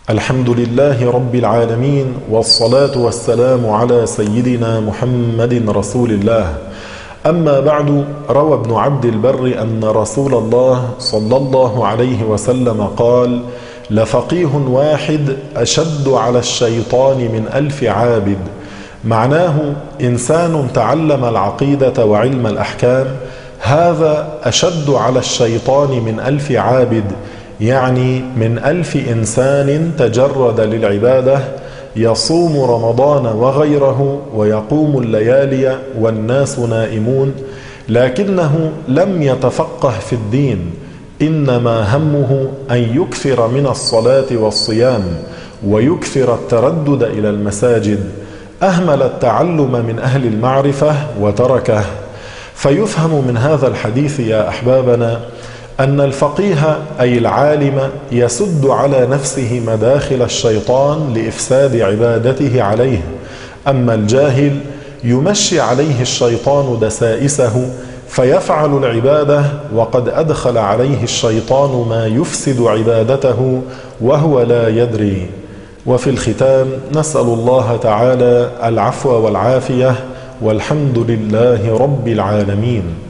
الحمد لله رب العالمين، والصلاة والسلام على سيدنا محمد رسول الله. أما بعد، روى ابن عبد البر أن رسول الله صلى الله عليه وسلم قال: لفقيه واحد أشد على الشيطان من 1000 عابد. معناه إنسان تعلم العقيدة وعلم الأحكام، هذا أشد على الشيطان من 1000 عابد، يعني من 1000 إنسان تجرد للعبادة، يصوم رمضان وغيره ويقوم الليالي والناس نائمون، لكنه لم يتفقه في الدين، إنما همه أن يكثر من الصلاة والصيام ويكثر التردد إلى المساجد، أهمل التعلم من أهل المعرفة وتركه. فيفهم من هذا الحديث يا أحبابنا أن الفقيه أي العالم يسد على نفسه مداخل الشيطان لإفساد عبادته عليه، أما الجاهل يمشي عليه الشيطان دسائسه فيفعل العبادة وقد أدخل عليه الشيطان ما يفسد عبادته وهو لا يدري. وفي الختام نسأل الله تعالى العفو والعافية، والحمد لله رب العالمين.